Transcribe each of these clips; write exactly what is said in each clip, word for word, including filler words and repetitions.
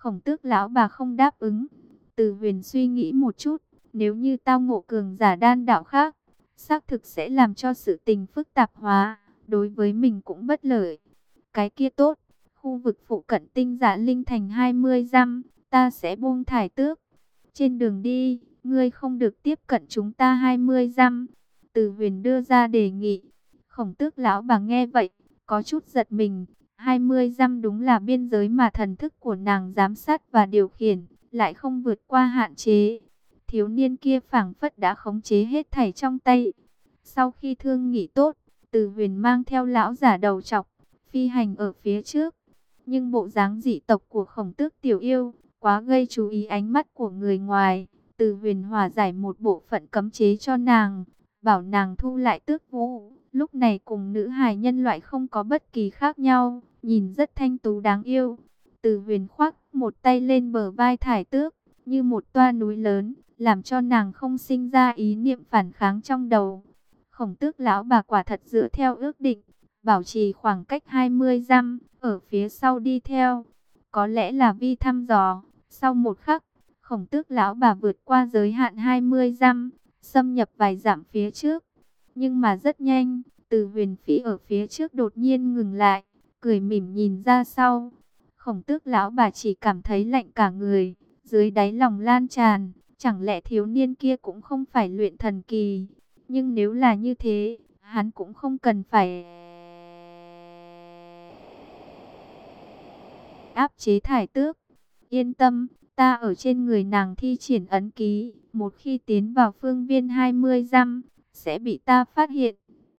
Khổng Tước lão bà không đáp ứng. Từ Huyền suy nghĩ một chút, nếu như tao ngộ cường giả đan đạo khác, xác thực sẽ làm cho sự tình phức tạp hóa, đối với mình cũng bất lợi. Cái kia tốt, khu vực phụ cận tinh giả linh thành hai mươi dặm, ta sẽ buông thải tước. Trên đường đi, ngươi không được tiếp cận chúng ta hai mươi dặm. Từ Huyền đưa ra đề nghị. Khổng Tước lão bà nghe vậy, có chút giật mình. hai mươi dặm đúng là biên giới mà thần thức của nàng giám sát và điều khiển, lại không vượt qua hạn chế. Thiếu niên kia phảng phất đã khống chế hết thảy trong tay. Sau khi thương nghỉ tốt, Từ Huyền mang theo lão giả đầu trọc, phi hành ở phía trước. Nhưng bộ dáng dị tộc của Khổng Tước tiểu yêu quá gây chú ý ánh mắt của người ngoài. Từ Huyền hòa giải một bộ phận cấm chế cho nàng, bảo nàng thu lại tước vũ. Lúc này cùng nữ hài nhân loại không có bất kỳ khác nhau, nhìn rất thanh tú đáng yêu. Từ Huyền khoác một tay lên bờ vai thải tước, như một toa núi lớn, làm cho nàng không sinh ra ý niệm phản kháng trong đầu. Khổng Tước lão bà quả thật dựa theo ước định, bảo trì khoảng cách hai mươi dặm, ở phía sau đi theo. Có lẽ là vi thăm dò, sau một khắc, Khổng Tước lão bà vượt qua giới hạn hai mươi dặm, xâm nhập vài dặm phía trước. Nhưng mà rất nhanh, Từ Huyền Phỉ ở phía trước đột nhiên ngừng lại, cười mỉm nhìn ra sau. Khổng Tước lão bà chỉ cảm thấy lạnh cả người, dưới đáy lòng lan tràn, chẳng lẽ thiếu niên kia cũng không phải luyện thần kỳ? Nhưng nếu là như thế, hắn cũng không cần phải áp chế thải tước. Yên tâm, ta ở trên người nàng thi triển ấn ký, một khi tiến vào phương viên hai mươi dặm, sẽ bị ta phát hiện.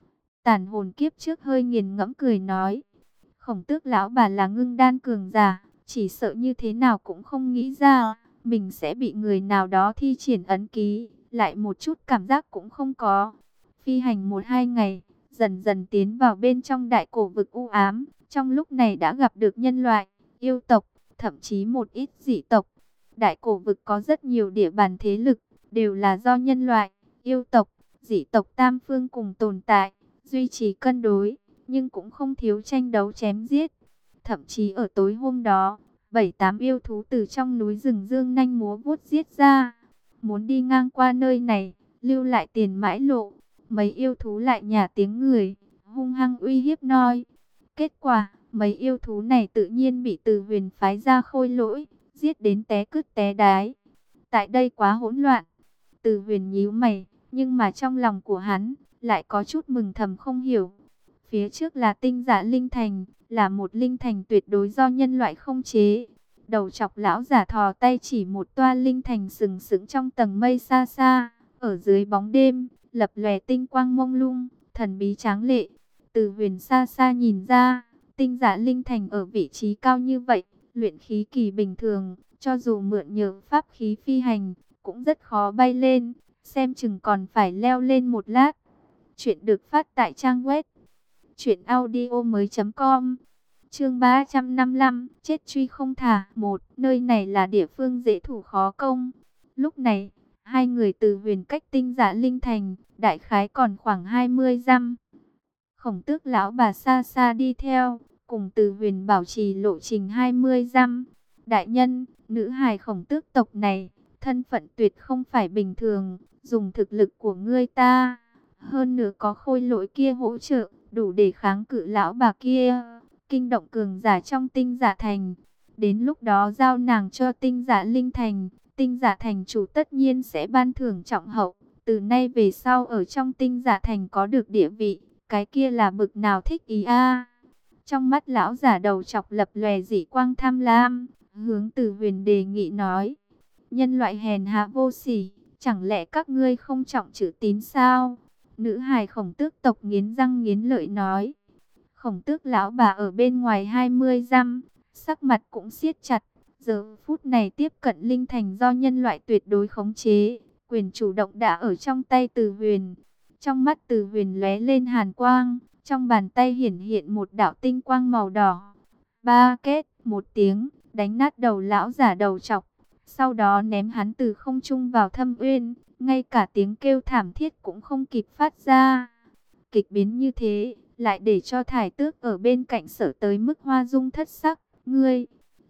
Tản hồn kiếp trước hơi nghiền ngẫm cười nói. Khổng Tước lão bà là ngưng đan cường giả, chỉ sợ như thế nào cũng không nghĩ ra mình sẽ bị người nào đó thi triển ấn ký, lại một chút cảm giác cũng không có. Phi hành một hai ngày, dần dần tiến vào bên trong đại cổ vực u ám. Trong lúc này đã gặp được nhân loại, yêu tộc, thậm chí một ít dị tộc. Đại cổ vực có rất nhiều địa bàn thế lực, đều là do nhân loại, yêu tộc, dị tộc tam phương cùng tồn tại, duy trì cân đối, nhưng cũng không thiếu tranh đấu chém giết. Thậm chí ở tối hôm đó, bảy tám yêu thú từ trong núi rừng dương nanh múa vuốt giết ra, muốn đi ngang qua nơi này, lưu lại tiền mãi lộ. Mấy yêu thú lại nhả tiếng người, hung hăng uy hiếp noi. Kết quả, mấy yêu thú này tự nhiên bị Từ Huyền phái ra khôi lỗi, giết đến té cứt té đái. Tại đây quá hỗn loạn. Từ Huyền nhíu mày, nhưng mà trong lòng của hắn lại có chút mừng thầm không hiểu. Phía trước là tinh giả linh thành, là một linh thành tuyệt đối do nhân loại không chế. Đầu chọc lão giả thò tay chỉ một toa linh thành sừng sững trong tầng mây xa xa, ở dưới bóng đêm, lập lòe tinh quang mông lung, thần bí tráng lệ. Từ Huyền xa xa nhìn ra, tinh giả linh thành ở vị trí cao như vậy, luyện khí kỳ bình thường, cho dù mượn nhờ pháp khí phi hành, cũng rất khó bay lên, xem chừng còn phải leo lên một lát. Chuyện được phát tại trang web truyện audio mới chấm com. Chương ba trăm năm mươi lăm, chết truy không thả. Một, nơi này là địa phương dễ thủ khó công. Lúc này, hai người Từ Huyền cách tinh giả linh thành, đại khái còn khoảng hai mươi dặm. Khổng Tước lão bà xa xa đi theo, cùng Từ Huyền bảo trì lộ trình hai mươi dặm. Đại nhân, nữ hài Khổng Tước tộc này, thân phận tuyệt không phải bình thường, dùng thực lực của ngươi ta, hơn nữa có khôi lỗi kia hỗ trợ, đủ để kháng cự lão bà kia, kinh động cường giả trong tinh giả thành. Đến lúc đó giao nàng cho tinh giả linh thành, tinh giả thành chủ tất nhiên sẽ ban thưởng trọng hậu. Từ nay về sau ở trong tinh giả thành có được địa vị, cái kia là bực nào thích ý a. Trong mắt lão giả đầu chọc lập lòe dị quang tham lam, hướng Từ Huyền đề nghị nói: nhân loại hèn hạ vô sỉ, chẳng lẽ các ngươi không trọng chữ tín sao? Nữ hài Khổng Tước tộc nghiến răng nghiến lợi nói. Khổng Tước lão bà ở bên ngoài hai mươi dặm, sắc mặt cũng siết chặt. Giờ phút này tiếp cận linh thành do nhân loại tuyệt đối khống chế, quyền chủ động đã ở trong tay Từ Huyền. Trong mắt Từ Huyền lóe lên hàn quang, trong bàn tay hiển hiện một đạo tinh quang màu đỏ. Ba kết, một tiếng, đánh nát đầu lão giả đầu trọc, sau đó ném hắn từ không trung vào thâm uyên, ngay cả tiếng kêu thảm thiết cũng không kịp phát ra. Kịch biến như thế, lại để cho thải tước ở bên cạnh sợ tới mức hoa dung thất sắc. Ngươi,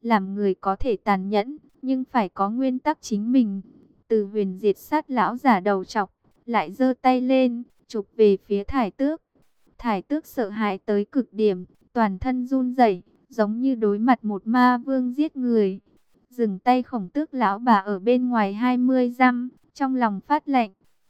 Làm người có thể tàn nhẫn, nhưng phải có nguyên tắc chính mình. Từ Huyền diệt sát lão giả đầu trọc, lại giơ tay lên, chụp về phía Thải Tước. Thải Tước sợ hãi tới cực điểm, toàn thân run rẩy, giống như đối mặt một ma vương giết người. Dừng tay. Khổng Tước lão bà ở bên ngoài hai mươi dặm, trong lòng phát lạnh.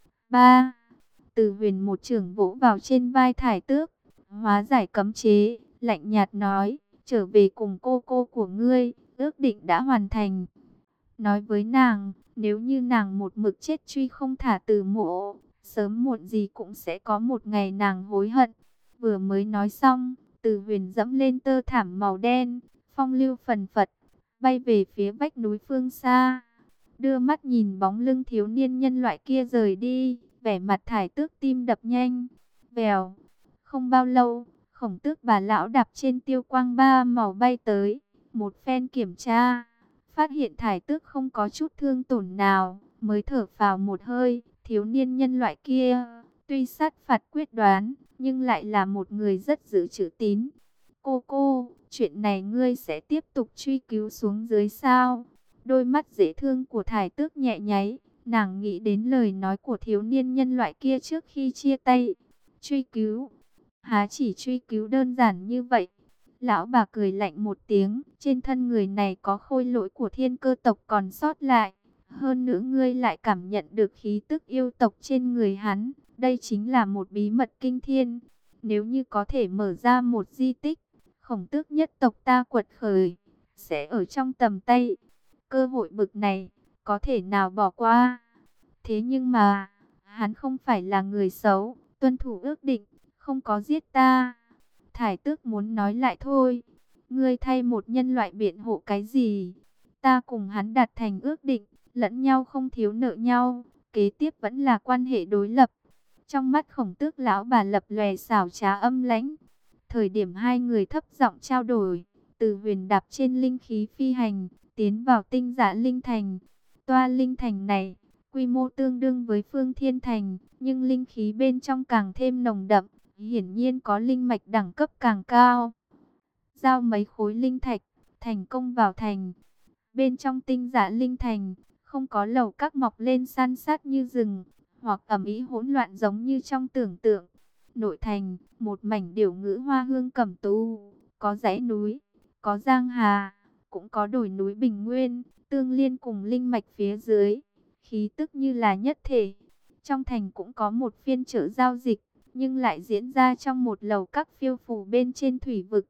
Ba. Từ Huyền một chưởng vỗ vào trên vai Thải Tước, hóa giải cấm chế, lạnh nhạt nói, trở về cùng cô cô của ngươi, ước định đã hoàn thành. Nói với nàng, nếu như nàng một mực chết truy không thả Từ Mộ, sớm muộn gì cũng sẽ có một ngày nàng hối hận. Vừa mới nói xong, Từ Huyền dẫm lên tơ thảm màu đen, phong lưu phần phật, bay về phía vách núi phương xa. Đưa mắt nhìn bóng lưng thiếu niên nhân loại kia rời đi, vẻ mặt Thải Tước tim đập nhanh. Vèo, không bao lâu, Khổng Tước bà lão đạp trên tiêu quang ba màu bay tới, một phen kiểm tra, phát hiện Thải Tước không có chút thương tổn nào, mới thở phào một hơi. Thiếu niên nhân loại kia, tuy sát phạt quyết đoán, nhưng lại là một người rất giữ chữ tín. Cô cô, chuyện này ngươi sẽ tiếp tục truy cứu xuống dưới sao? Đôi mắt dễ thương của Thải Tước nhẹ nháy, nàng nghĩ đến lời nói của thiếu niên nhân loại kia trước khi chia tay. Truy cứu? Há chỉ truy cứu đơn giản như vậy? Lão bà cười lạnh một tiếng, trên thân người này có khôi lỗi của thiên cơ tộc còn sót lại. Hơn nữa ngươi lại cảm nhận được khí tức yêu tộc trên người hắn. Đây chính là một bí mật kinh thiên. Nếu như có thể mở ra một di tích, Khổng Tước nhất tộc ta quật khởi, sẽ ở trong tầm tay. Cơ hội bực này, có thể nào bỏ qua? Thế nhưng mà, hắn không phải là người xấu, tuân thủ ước định, không có giết ta. Thải Tước muốn nói lại thôi. Ngươi thay một nhân loại biện hộ cái gì? Ta cùng hắn đạt thành ước định, lẫn nhau không thiếu nợ nhau, kế tiếp vẫn là quan hệ đối lập. Trong mắt Khổng Tước lão bà lập lòe xảo trá âm lãnh. Thời điểm hai người thấp giọng trao đổi, Từ Huyền đạp trên linh khí phi hành, tiến vào tinh dạ linh thành. Toa linh thành này, quy mô tương đương với Phương Thiên Thành, nhưng linh khí bên trong càng thêm nồng đậm, hiển nhiên có linh mạch đẳng cấp càng cao. Giao mấy khối linh thạch, thành công vào thành. Bên trong tinh dạ linh thành, không có lầu các mọc lên san sát như rừng, hoặc ầm ĩ hỗn loạn giống như trong tưởng tượng. Nội thành, một mảnh điểu ngữ hoa hương cẩm tú, có dãy núi, có giang hà, cũng có đồi núi bình nguyên, tương liên cùng linh mạch phía dưới, khí tức như là nhất thể. Trong thành cũng có một phiên chợ giao dịch, nhưng lại diễn ra trong một lầu các phiêu phù bên trên thủy vực.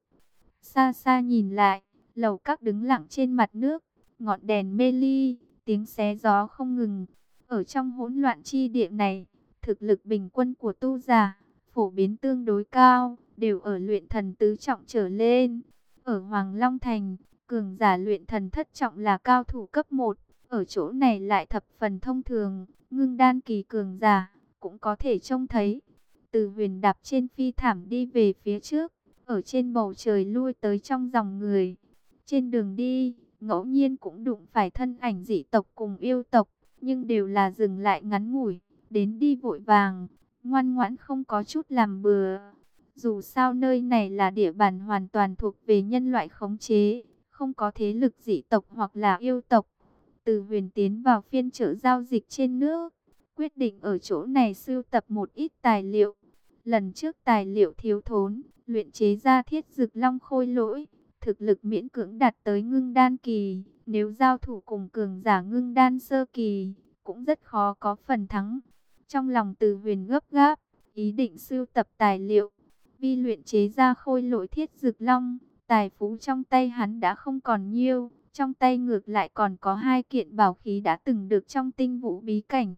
Xa xa nhìn lại, lầu các đứng lặng trên mặt nước, ngọn đèn mê ly, tiếng xé gió không ngừng. Ở trong hỗn loạn chi địa này, thực lực bình quân của tu giả phổ biến tương đối cao, đều ở luyện thần tứ trọng trở lên. Ở Hoàng Long Thành, cường giả luyện thần thất trọng là cao thủ cấp một, ở chỗ này lại thập phần thông thường, ngưng đan kỳ cường giả cũng có thể trông thấy. Từ Huyền đạp trên phi thảm đi về phía trước, ở trên bầu trời lui tới trong dòng người. Trên đường đi, ngẫu nhiên cũng đụng phải thân ảnh dị tộc cùng yêu tộc, nhưng đều là dừng lại ngắn ngủi, đến đi vội vàng, ngoan ngoãn không có chút làm bừa. Dù sao nơi này là địa bàn hoàn toàn thuộc về nhân loại khống chế, không có thế lực dị tộc hoặc là yêu tộc. Từ Huyền tiến vào phiên chợ giao dịch trên nước, quyết định ở chỗ này sưu tập một ít tài liệu. Lần trước tài liệu thiếu thốn, luyện chế ra thiết dực long khôi lỗi, thực lực miễn cưỡng đạt tới ngưng đan kỳ, nếu giao thủ cùng cường giả ngưng đan sơ kỳ, cũng rất khó có phần thắng. Trong lòng Từ Huyền gấp gáp, ý định sưu tập tài liệu, vì luyện chế ra khôi lỗi thiết dực long, tài phú trong tay hắn đã không còn nhiêu, trong tay ngược lại còn có hai kiện bảo khí đã từng được trong tinh vũ bí cảnh.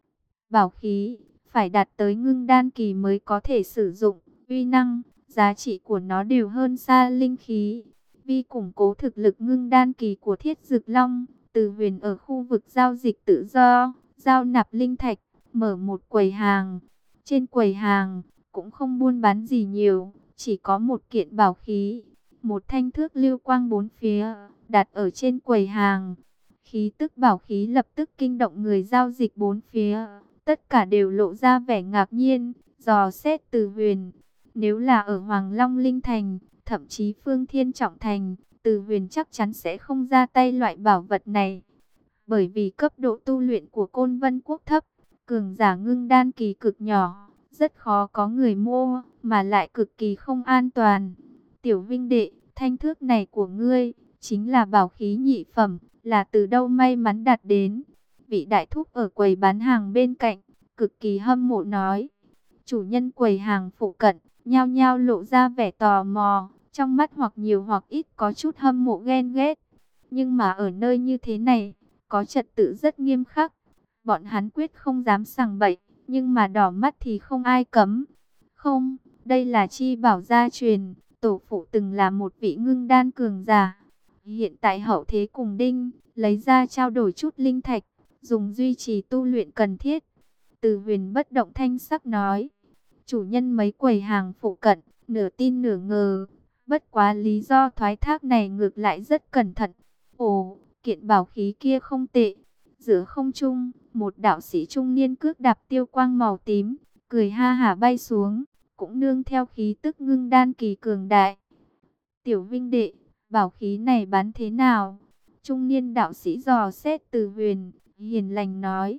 Bảo khí phải đạt tới ngưng đan kỳ mới có thể sử dụng, uy năng, giá trị của nó đều hơn xa linh khí. Vì củng cố thực lực ngưng đan kỳ của thiết dực long, Từ Huyền ở khu vực giao dịch tự do, giao nạp linh thạch, mở một quầy hàng. Trên quầy hàng, cũng không buôn bán gì nhiều, chỉ có một kiện bảo khí, một thanh thước lưu quang bốn phía, đặt ở trên quầy hàng. Khí tức bảo khí lập tức kinh động người giao dịch bốn phía, tất cả đều lộ ra vẻ ngạc nhiên, dò xét Từ Huyền. Nếu là ở Hoàng Long Linh Thành, thậm chí Phương Thiên Trọng Thành, Từ Huyền chắc chắn sẽ không ra tay loại bảo vật này. Bởi vì cấp độ tu luyện của Côn Vân Quốc thấp, cường giả ngưng đan kỳ cực nhỏ, rất khó có người mua, mà lại cực kỳ không an toàn. Tiểu Vinh đệ, thanh thước này của ngươi, chính là bảo khí nhị phẩm, là từ đâu may mắn đạt đến. Vị đại thúc ở quầy bán hàng bên cạnh, cực kỳ hâm mộ nói. Chủ nhân quầy hàng phụ cận, nhao nhao lộ ra vẻ tò mò, trong mắt hoặc nhiều hoặc ít có chút hâm mộ ghen ghét. Nhưng mà ở nơi như thế này, có trật tự rất nghiêm khắc. Bọn hắn quyết không dám sằng bậy, nhưng mà đỏ mắt thì không ai cấm. Không, đây là chi bảo gia truyền, tổ phụ từng là một vị ngưng đan cường giả. Hiện tại hậu thế cùng đinh, lấy ra trao đổi chút linh thạch, dùng duy trì tu luyện cần thiết. Từ Huyền bất động thanh sắc nói. Chủ nhân mấy quầy hàng phụ cận, nửa tin nửa ngờ. Bất quá lý do thoái thác này ngược lại rất cẩn thận. Ồ, kiện bảo khí kia không tệ. Giữa không trung, một đạo sĩ trung niên cước đạp tiêu quang màu tím, cười ha hả bay xuống, cũng nương theo khí tức ngưng đan kỳ cường đại. Tiểu Vinh đệ, bảo khí này bán thế nào? Trung niên đạo sĩ dò xét Từ Huyền, hiền lành nói.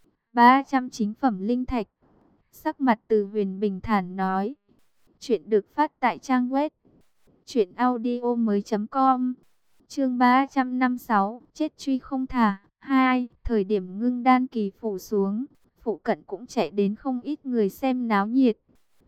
ba trăm chính phẩm linh thạch. Sắc mặt Từ Huyền bình thản nói. Chuyện được phát tại trang web truyện audio mới com. Chương ba trăm năm mươi sáu, chết truy không thả. Hai, thời điểm ngưng đan kỳ phủ xuống, phụ cận cũng chạy đến không ít người xem náo nhiệt.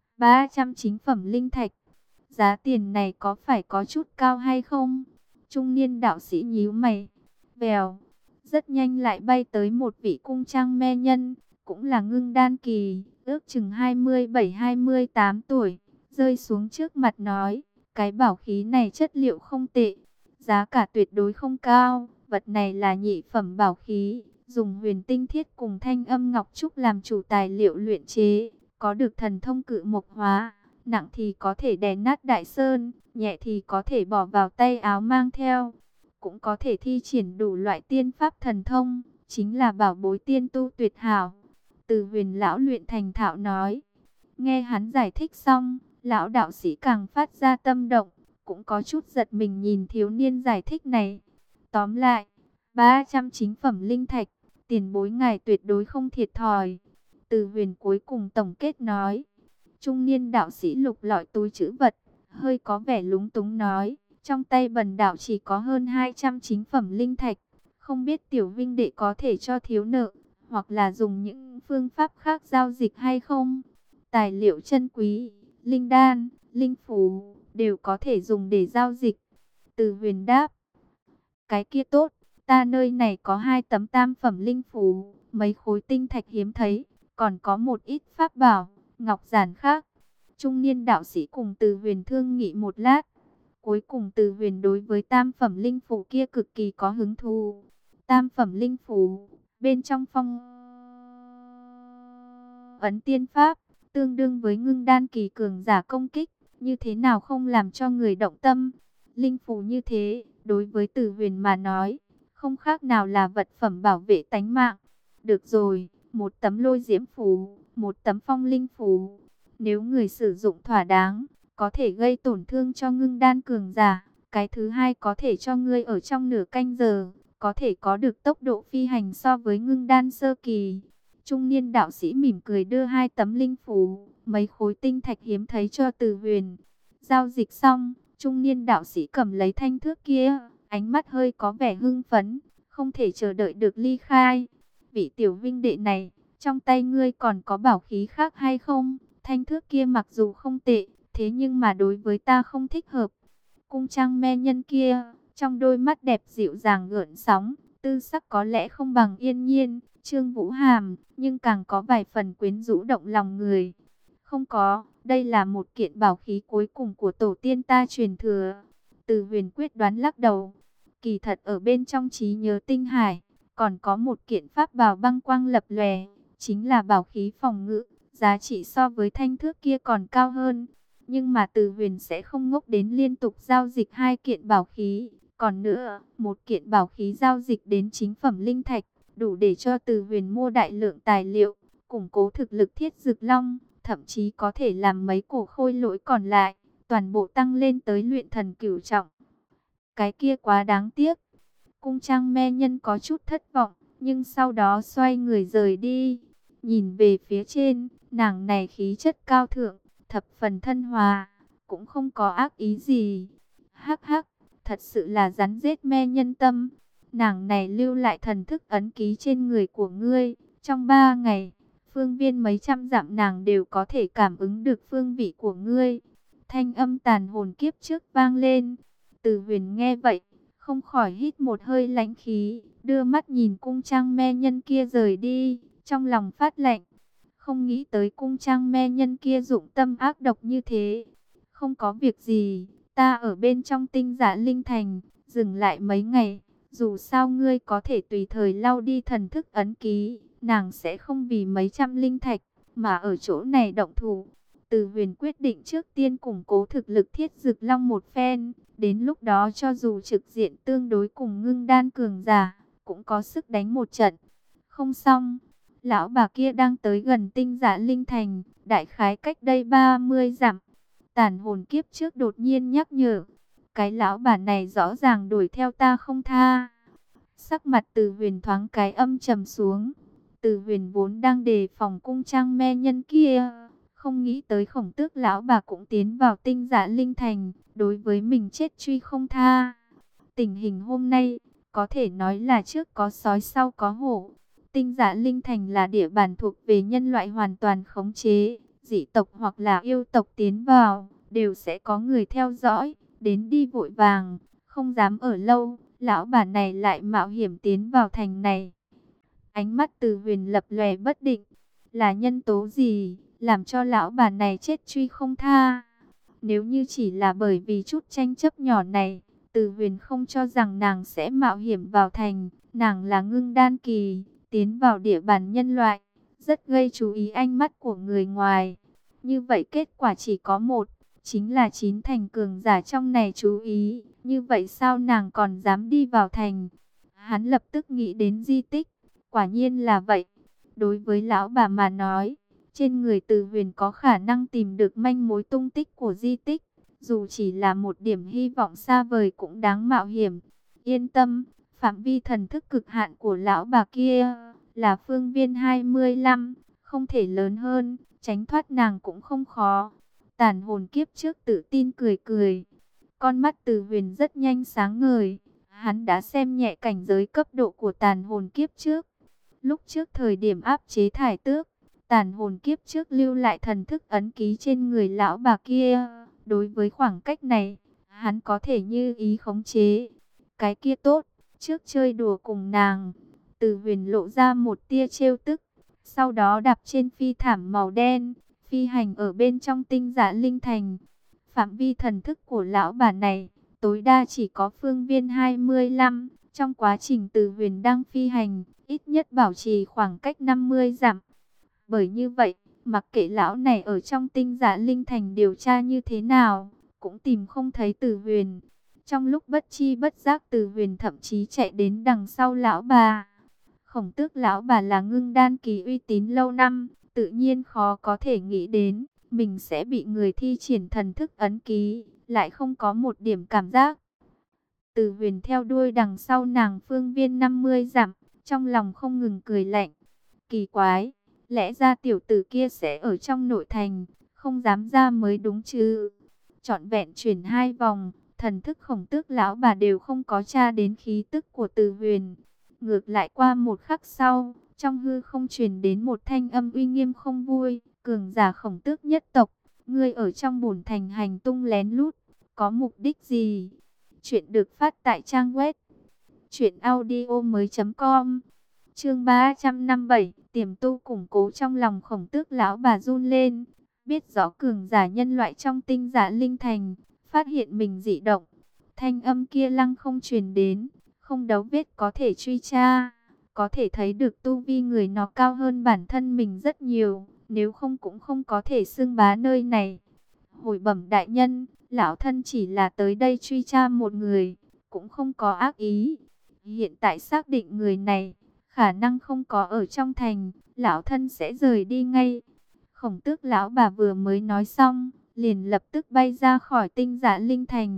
ba trăm chính phẩm linh thạch. Giá tiền này có phải có chút cao hay không? Trung niên đạo sĩ nhíu mày. Vèo, rất nhanh lại bay tới một vị cung trang me nhân, cũng là ngưng đan kỳ, ước chừng hai mươi bảy hai mươi tám tuổi, rơi xuống trước mặt nói, cái bảo khí này chất liệu không tệ, giá cả tuyệt đối không cao, vật này là nhị phẩm bảo khí, dùng huyền tinh thiết cùng thanh âm ngọc trúc làm chủ tài liệu luyện chế, có được thần thông cự mộc hóa, nặng thì có thể đè nát đại sơn, nhẹ thì có thể bỏ vào tay áo mang theo, cũng có thể thi triển đủ loại tiên pháp thần thông, chính là bảo bối tiên tu tuyệt hảo. Từ Huyền lão luyện thành thạo nói. Nghe hắn giải thích xong, lão đạo sĩ càng phát ra tâm động, cũng có chút giật mình nhìn thiếu niên giải thích này. Tóm lại, ba trăm chính phẩm linh thạch, tiền bối ngài tuyệt đối không thiệt thòi. Từ Huyền cuối cùng tổng kết nói. Trung niên đạo sĩ lục lọi túi trữ vật, hơi có vẻ lúng túng nói, trong tay bần đạo chỉ có hơn hai trăm chính phẩm linh thạch, không biết Tiểu Vinh đệ có thể cho thiếu nợ, hoặc là dùng những phương pháp khác giao dịch hay không? Tài liệu chân quý, linh đan, linh phù, đều có thể dùng để giao dịch. Từ Huyền đáp, cái kia tốt, ta nơi này có hai tấm tam phẩm linh phù, mấy khối tinh thạch hiếm thấy, còn có một ít pháp bảo, ngọc giản khác. Trung niên đạo sĩ cùng Từ Huyền thương nghị một lát. Cuối cùng Từ Huyền đối với tam phẩm linh phù kia cực kỳ có hứng thú. Tam phẩm linh phù, bên trong phong ấn tiên pháp, tương đương với ngưng đan kỳ cường giả công kích, như thế nào không làm cho người động tâm. Linh phù như thế, đối với Từ Huyền mà nói, không khác nào là vật phẩm bảo vệ tánh mạng. Được rồi, một tấm lôi diễm phù, một tấm phong linh phù. Nếu người sử dụng thỏa đáng, có thể gây tổn thương cho ngưng đan cường giả. Cái thứ hai có thể cho ngươi ở trong nửa canh giờ, có thể có được tốc độ phi hành so với ngưng đan sơ kỳ. Trung niên đạo sĩ mỉm cười đưa hai tấm linh phù, mấy khối tinh thạch hiếm thấy cho Từ Huyền. Giao dịch xong, trung niên đạo sĩ cầm lấy thanh thước kia, ánh mắt hơi có vẻ hưng phấn, không thể chờ đợi được ly khai. Vị Tiểu Vinh đệ này, trong tay ngươi còn có bảo khí khác hay không? Thanh thước kia mặc dù không tệ, thế nhưng mà đối với ta không thích hợp. Cung trang me nhân kia, trong đôi mắt đẹp dịu dàng gợn sóng, tư sắc có lẽ không bằng Yên Nhiên, Trương Vũ Hàm, nhưng càng có vài phần quyến rũ động lòng người. Không có, đây là một kiện bảo khí cuối cùng của tổ tiên ta truyền thừa. Từ Huyền quyết đoán lắc đầu. Kỳ thật ở bên trong trí nhớ tinh hải, còn có một kiện pháp bảo băng quang lập lòe, chính là bảo khí phòng ngự, giá trị so với thanh thước kia còn cao hơn. Nhưng mà Từ Huyền sẽ không ngốc đến liên tục giao dịch hai kiện bảo khí. Còn nữa, một kiện bảo khí giao dịch đến chính phẩm linh thạch, đủ để cho Từ Huyền mua đại lượng tài liệu, củng cố thực lực Thiết Dực Long, thậm chí có thể làm mấy cổ khôi lỗi còn lại, toàn bộ tăng lên tới luyện thần cửu trọng. cái kia quá đáng tiếc. Cung trang me nhân có chút thất vọng, nhưng sau đó xoay người rời đi. Nhìn về phía trên, nàng này khí chất cao thượng, thập phần thân hòa, cũng không có ác ý gì. Hắc hắc, thật sự là rắn rết me nhân tâm. Nàng này lưu lại thần thức ấn ký trên người của ngươi. Trong ba ngày, phương viên mấy trăm dặm nàng đều có thể cảm ứng được phương vị của ngươi. Thanh âm tàn hồn kiếp trước vang lên. Từ Huyền nghe vậy, không khỏi hít một hơi lãnh khí, đưa mắt nhìn cung trang me nhân kia rời đi, trong lòng phát lạnh. Không nghĩ tới cung trang me nhân kia dụng tâm ác độc như thế. Không có việc gì, ta ở bên trong Tinh Dạ Linh Thành, dừng lại mấy ngày. Dù sao ngươi có thể tùy thời lau đi thần thức ấn ký, nàng sẽ không vì mấy trăm linh thạch mà ở chỗ này động thủ. Từ Huyền quyết định trước tiên củng cố thực lực Thiết Dực Long một phen, đến lúc đó cho dù trực diện tương đối cùng Ngưng Đan cường giả, cũng có sức đánh một trận. Không xong, lão bà kia đang tới gần Tinh Dạ Linh Thành, đại khái cách đây ba mươi dặm. Tàn hồn kiếp trước đột nhiên nhắc nhở, cái lão bà này rõ ràng đuổi theo ta không tha. Sắc mặt Từ Huyền thoáng cái âm trầm xuống. Từ Huyền vốn đang đề phòng cung trang me nhân kia, không nghĩ tới Khổng Tước lão bà cũng tiến vào Tinh Dạ Linh Thành, đối với mình chết truy không tha. Tình hình hôm nay, có thể nói là trước có sói sau có hổ. Tinh Dạ Linh Thành là địa bàn thuộc về nhân loại hoàn toàn khống chế, dị tộc hoặc là yêu tộc tiến vào, đều sẽ có người theo dõi, đến đi vội vàng, không dám ở lâu. Lão bà này lại mạo hiểm tiến vào thành này. Ánh mắt Từ Huyền lập lòe bất định, là nhân tố gì làm cho lão bà này chết truy không tha? Nếu như chỉ là bởi vì chút tranh chấp nhỏ này, Từ Huyền không cho rằng nàng sẽ mạo hiểm vào thành. Nàng là Ngưng Đan kỳ, tiến vào địa bàn nhân loại, rất gây chú ý ánh mắt của người ngoài. Như vậy kết quả chỉ có một, chính là chín thành cường giả trong này chú ý. Như vậy sao nàng còn dám đi vào thành? Hắn lập tức nghĩ đến di tích. Quả nhiên là vậy. Đối với lão bà mà nói, trên người Từ Huyền có khả năng tìm được manh mối tung tích của di tích. Dù chỉ là một điểm hy vọng xa vời cũng đáng mạo hiểm. Yên tâm, phạm vi thần thức cực hạn của lão bà kia là phương viên hai mươi lăm, không thể lớn hơn, tránh thoát nàng cũng không khó. Tàn hồn kiếp trước tự tin cười cười. Con mắt Từ Huyền rất nhanh sáng ngời. Hắn đã xem nhẹ cảnh giới cấp độ của tàn hồn kiếp trước. Lúc trước thời điểm áp chế thải tước, tàn hồn kiếp trước lưu lại thần thức ấn ký trên người lão bà kia. Đối với khoảng cách này, hắn có thể như ý khống chế. Cái kia tốt, trước chơi đùa cùng nàng. Từ Huyền lộ ra một tia trêu tức. Sau đó đạp trên phi thảm màu đen, phi hành ở bên trong Tinh Dạ Linh Thành. Phạm vi thần thức của lão bà này tối đa chỉ có phương viên hai mươi lăm. Trong quá trình Từ Huyền đang phi hành, ít nhất bảo trì khoảng cách năm mươi dặm. Bởi như vậy, mặc kệ lão này ở trong Tinh Dạ Linh Thành điều tra như thế nào, cũng tìm không thấy Từ Huyền. Trong lúc bất chi bất giác, Từ Huyền thậm chí chạy đến đằng sau lão bà. Khổng Tước lão bà là Ngưng Đan kỳ uy tín lâu năm, tự nhiên khó có thể nghĩ đến mình sẽ bị người thi triển thần thức ấn ký, lại không có một điểm cảm giác. Từ Huyền theo đuôi đằng sau nàng phương viên năm mươi dặm, trong lòng không ngừng cười lạnh. Kỳ quái, lẽ ra tiểu tử kia sẽ ở trong nội thành, không dám ra mới đúng chứ. Trọn vẹn chuyển hai vòng, thần thức Khổng Tước lão bà đều không có tra đến khí tức của Từ Huyền. Ngược lại qua một khắc sau, trong hư không truyền đến một thanh âm uy nghiêm không vui. Cường giả Khổng Tước nhất tộc, ngươi ở trong bổn thành hành tung lén lút, có mục đích gì? Chuyện được phát tại trang web truyện audio mới chấm com. Chương ba trăm năm mươi bảy, tiềm tu củng cố. Trong lòng Khổng Tước lão bà run lên, biết rõ cường giả nhân loại trong Tinh Dạ Linh Thành phát hiện mình dị động. Thanh âm kia lăng không truyền đến, không dấu vết có thể truy tra, có thể thấy được tu vi người nó cao hơn bản thân mình rất nhiều, nếu không cũng không có thể xưng bá nơi này. Hồi bẩm đại nhân, lão thân chỉ là tới đây truy tra một người, cũng không có ác ý. Hiện tại xác định người này khả năng không có ở trong thành, lão thân sẽ rời đi ngay. Khổng Tước lão bà vừa mới nói xong, liền lập tức bay ra khỏi Tinh Dạ Linh Thành.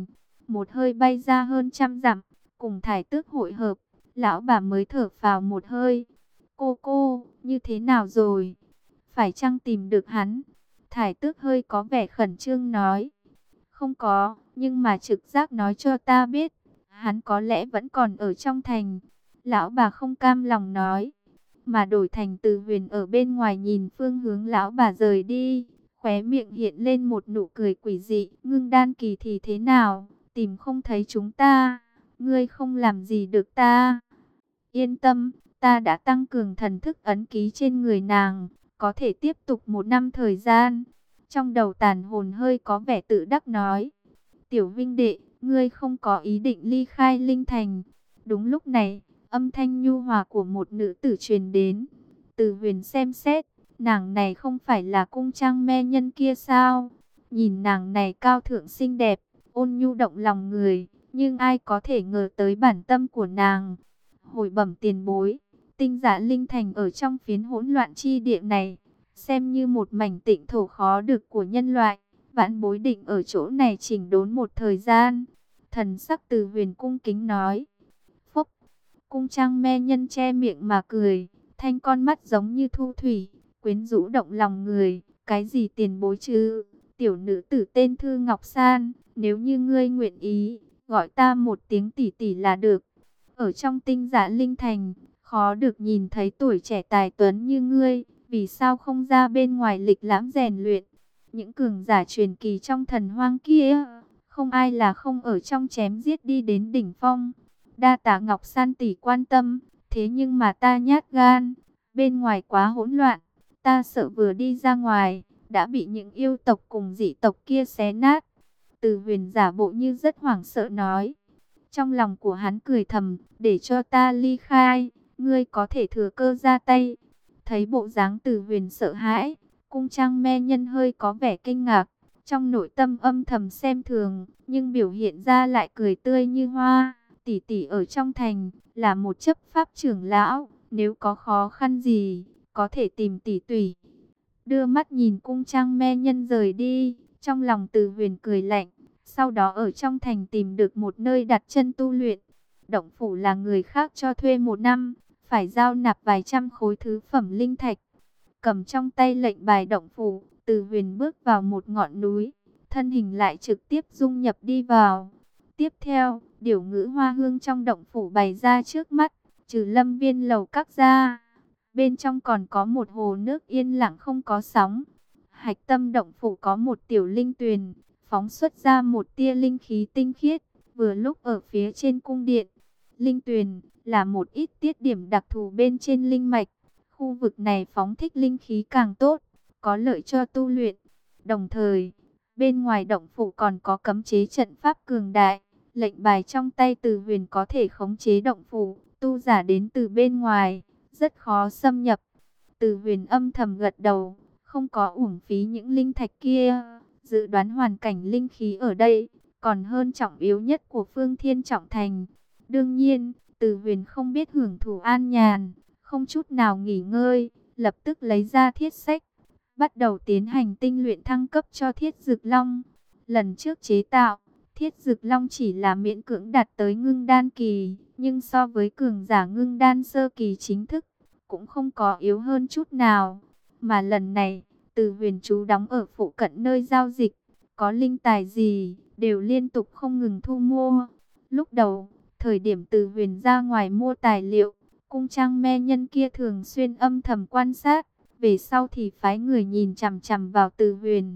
một hơi bay ra hơn trăm dặm, cùng thải tước hội hợp, lão bà mới thở phào một hơi. Cô cô, như thế nào rồi? Phải chăng tìm được hắn? Thải tước hơi có vẻ khẩn trương nói. Không có, nhưng mà trực giác nói cho ta biết, hắn có lẽ vẫn còn ở trong thành. Lão bà không cam lòng nói, mà đổi thành Từ Huyền ở bên ngoài nhìn phương hướng lão bà rời đi, khóe miệng hiện lên một nụ cười quỷ dị. Ngưng đan kỳ thì thế nào, tìm không thấy chúng ta, ngươi không làm gì được ta. Yên tâm, ta đã tăng cường thần thức ấn ký trên người nàng, có thể tiếp tục một năm thời gian. Trong đầu Tàn Hồn hơi có vẻ tự đắc nói, tiểu vinh đệ, ngươi không có ý định ly khai Linh Thành. Đúng lúc này, âm thanh nhu hòa của một nữ tử truyền đến. Từ Huyền xem xét, nàng này không phải là cung trang me nhân kia sao? Nhìn nàng này cao thượng xinh đẹp, ôn nhu động lòng người, nhưng ai có thể ngờ tới bản tâm của nàng. Hồi bẩm tiền bối, tinh giả Linh Thành ở trong phiến hỗn loạn chi địa này, xem như một mảnh tịnh thổ khó được của nhân loại. Vãn bối định ở chỗ này chỉnh đốn một thời gian. Thần sắc Từ Huyền cung kính nói. Phúc, cung trang me nhân che miệng mà cười, thanh con mắt giống như thu thủy, quyến rũ động lòng người. Cái gì tiền bối chứ? Tiểu nữ tử tên Thư Ngọc San, nếu như ngươi nguyện ý, gọi ta một tiếng tỷ tỷ là được. Ở trong tinh giả Linh Thành, khó được nhìn thấy tuổi trẻ tài tuấn như ngươi, vì sao không ra bên ngoài lịch lãm rèn luyện? Những cường giả truyền kỳ trong thần hoang kia, không ai là không ở trong chém giết đi đến đỉnh phong. Đa tạ Ngọc San tỷ quan tâm, thế nhưng mà ta nhát gan, bên ngoài quá hỗn loạn, ta sợ vừa đi ra ngoài, đã bị những yêu tộc cùng dị tộc kia xé nát. Từ Huyền giả bộ như rất hoảng sợ nói. Trong lòng của hắn cười thầm, để cho ta ly khai, ngươi có thể thừa cơ ra tay. Thấy bộ dáng Từ Huyền sợ hãi, cung trang me nhân hơi có vẻ kinh ngạc, trong nội tâm âm thầm xem thường, nhưng biểu hiện ra lại cười tươi như hoa. Tỷ tỷ ở trong thành, là một chấp pháp trưởng lão, nếu có khó khăn gì, có thể tìm tỷ tùy. Đưa mắt nhìn cung trang me nhân rời đi, trong lòng Từ Huyền cười lạnh. Sau đó ở trong thành tìm được một nơi đặt chân tu luyện. Động phủ là người khác cho thuê một năm, phải giao nạp vài trăm khối thứ phẩm linh thạch. Cầm trong tay lệnh bài động phủ, Từ Huyền bước vào một ngọn núi, thân hình lại trực tiếp dung nhập đi vào. Tiếp theo, điểu ngữ hoa hương trong động phủ bày ra trước mắt, trừ lâm viên lầu các ra. Bên trong còn có một hồ nước yên lặng không có sóng. Hạch tâm động phủ có một tiểu linh tuyền, phóng xuất ra một tia linh khí tinh khiết, vừa lúc ở phía trên cung điện. Linh tuyền là một ít tiết điểm đặc thù bên trên linh mạch. Khu vực này phóng thích linh khí càng tốt, có lợi cho tu luyện. Đồng thời, bên ngoài động phủ còn có cấm chế trận pháp cường đại. Lệnh bài trong tay Từ Huyền có thể khống chế động phủ, tu giả đến từ bên ngoài, rất khó xâm nhập. Từ Huyền âm thầm gật đầu, không có uổng phí những linh thạch kia. Dự đoán hoàn cảnh linh khí ở đây, còn hơn trọng yếu nhất của Phương Thiên Trọng Thành. Đương nhiên, Từ Huyền không biết hưởng thụ an nhàn, không chút nào nghỉ ngơi, lập tức lấy ra thiết sách, bắt đầu tiến hành tinh luyện thăng cấp cho Thiết Dực Long. Lần trước chế tạo, Thiết Dực Long chỉ là miễn cưỡng đạt tới ngưng đan kỳ, nhưng so với cường giả ngưng đan sơ kỳ chính thức, cũng không có yếu hơn chút nào. Mà lần này, Từ Huyền trú đóng ở phụ cận nơi giao dịch, có linh tài gì, đều liên tục không ngừng thu mua. Lúc đầu, thời điểm Từ Huyền ra ngoài mua tài liệu, cung trang me nhân kia thường xuyên âm thầm quan sát, về sau thì phái người nhìn chằm chằm vào Từ Huyền.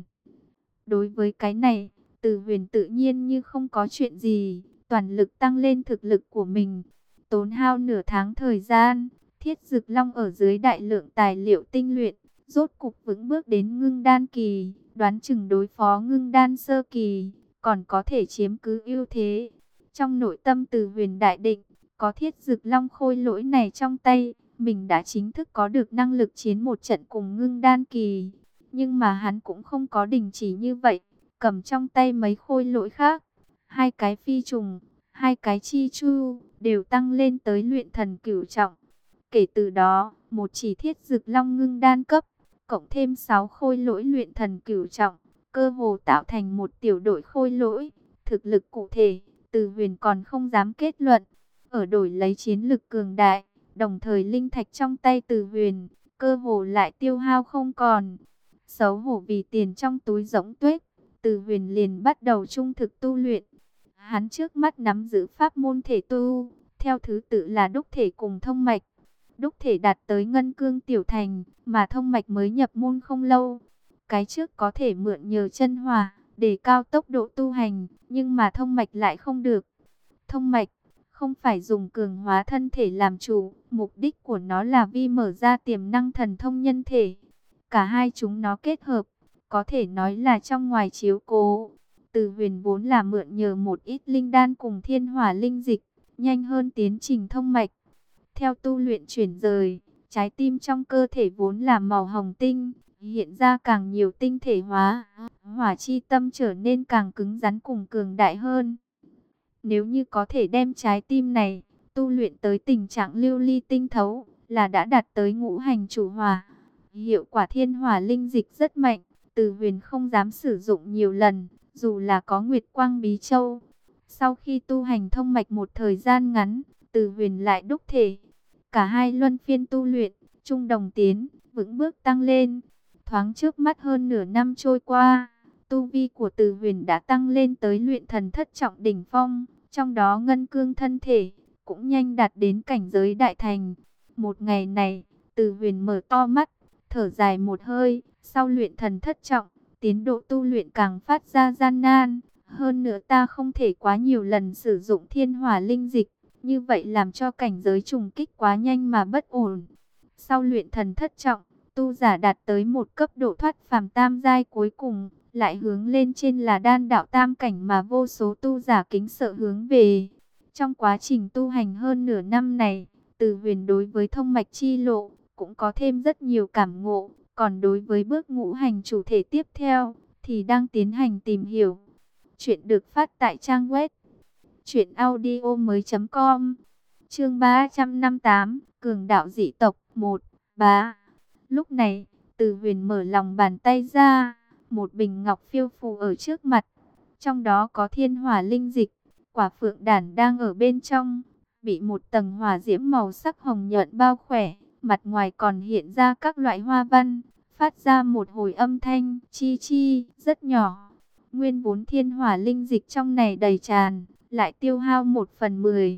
Đối với cái này, Từ Huyền tự nhiên như không có chuyện gì, toàn lực tăng lên thực lực của mình. Tốn hao nửa tháng thời gian, Thiết Dực Long ở dưới đại lượng tài liệu tinh luyện, rốt cục vững bước đến ngưng đan kỳ, đoán chừng đối phó ngưng đan sơ kỳ, còn có thể chiếm cứ ưu thế. Trong nội tâm Từ Huyền đại định, có Thiết Dực Long khôi lỗi này trong tay, mình đã chính thức có được năng lực chiến một trận cùng ngưng đan kỳ. Nhưng mà hắn cũng không có đình chỉ như vậy, cầm trong tay mấy khôi lỗi khác, hai cái phi trùng, hai cái chi chu, đều tăng lên tới luyện thần cửu trọng. Kể từ đó, một chỉ Thiết Dực Long ngưng đan cấp, cộng thêm sáu khôi lỗi luyện thần cửu trọng, cơ hồ tạo thành một tiểu đội khôi lỗi, Thực lực cụ thể, Từ Huyền còn không dám kết luận. Ở đổi lấy chiến lực cường đại, đồng thời linh thạch trong tay Từ Huyền, cơ hồ lại tiêu hao không còn. Xấu hổ vì tiền trong túi rỗng tuếch, Từ Huyền liền bắt đầu trung thực tu luyện. Hắn trước mắt nắm giữ pháp môn thể tu, theo thứ tự là đúc thể cùng thông mạch. Đúc thể đạt tới ngân cương tiểu thành, mà thông mạch mới nhập môn không lâu. Cái trước có thể mượn nhờ chân hỏa để cao tốc độ tu hành, nhưng mà thông mạch lại không được. Thông mạch không phải dùng cường hóa thân thể làm chủ, mục đích của nó là vi mở ra tiềm năng thần thông nhân thể. Cả hai chúng nó kết hợp, có thể nói là trong ngoài chiếu cố. Từ Huyền vốn là mượn nhờ một ít linh đan cùng thiên hỏa linh dịch, nhanh hơn tiến trình thông mạch. Theo tu luyện chuyển rời, trái tim trong cơ thể vốn là màu hồng tinh, hiện ra càng nhiều tinh thể hóa, hỏa chi tâm trở nên càng cứng rắn cùng cường đại hơn. Nếu như có thể đem trái tim này tu luyện tới tình trạng lưu ly tinh thấu, là đã đạt tới ngũ hành chủ hỏa. Hiệu quả thiên hỏa linh dịch rất mạnh, Từ Huyền không dám sử dụng nhiều lần, dù là có Nguyệt Quang Bí Châu. Sau khi tu hành thông mạch một thời gian ngắn, Từ Huyền lại đúc thể. Cả hai luân phiên tu luyện, chung đồng tiến, vững bước tăng lên. Thoáng trước mắt hơn nửa năm trôi qua, tu vi của Từ Huyền đã tăng lên tới luyện thần thất trọng đỉnh phong, trong đó ngân cương thân thể cũng nhanh đạt đến cảnh giới đại thành. Một ngày này, Từ Huyền mở to mắt, thở dài một hơi, sau luyện thần thất trọng, tiến độ tu luyện càng phát ra gian nan. Hơn nữa ta không thể quá nhiều lần sử dụng thiên hỏa linh dịch, như vậy làm cho cảnh giới trùng kích quá nhanh mà bất ổn. Sau luyện thần thất trọng, tu giả đạt tới một cấp độ thoát phàm tam giai cuối cùng, lại hướng lên trên là đan đạo tam cảnh mà vô số tu giả kính sợ hướng về. Trong quá trình tu hành hơn nửa năm này, Từ Huyền đối với thông mạch chi lộ cũng có thêm rất nhiều cảm ngộ, còn đối với bước ngũ hành chủ thể tiếp theo thì đang tiến hành tìm hiểu. Chuyện được phát tại trang web truyện audio mới.com. Chương ba trăm năm mươi tám, cường đạo dị tộc một, bá. Lúc này, Từ Huyền mở lòng bàn tay ra, một bình ngọc phiêu phù ở trước mặt. Trong đó có thiên hỏa linh dịch, quả phượng đản đang ở bên trong, bị một tầng hỏa diễm màu sắc hồng nhuận bao khỏe, mặt ngoài còn hiện ra các loại hoa văn, phát ra một hồi âm thanh chi chi rất nhỏ. Nguyên vốn thiên hỏa linh dịch trong này đầy tràn, lại tiêu hao một phần mười.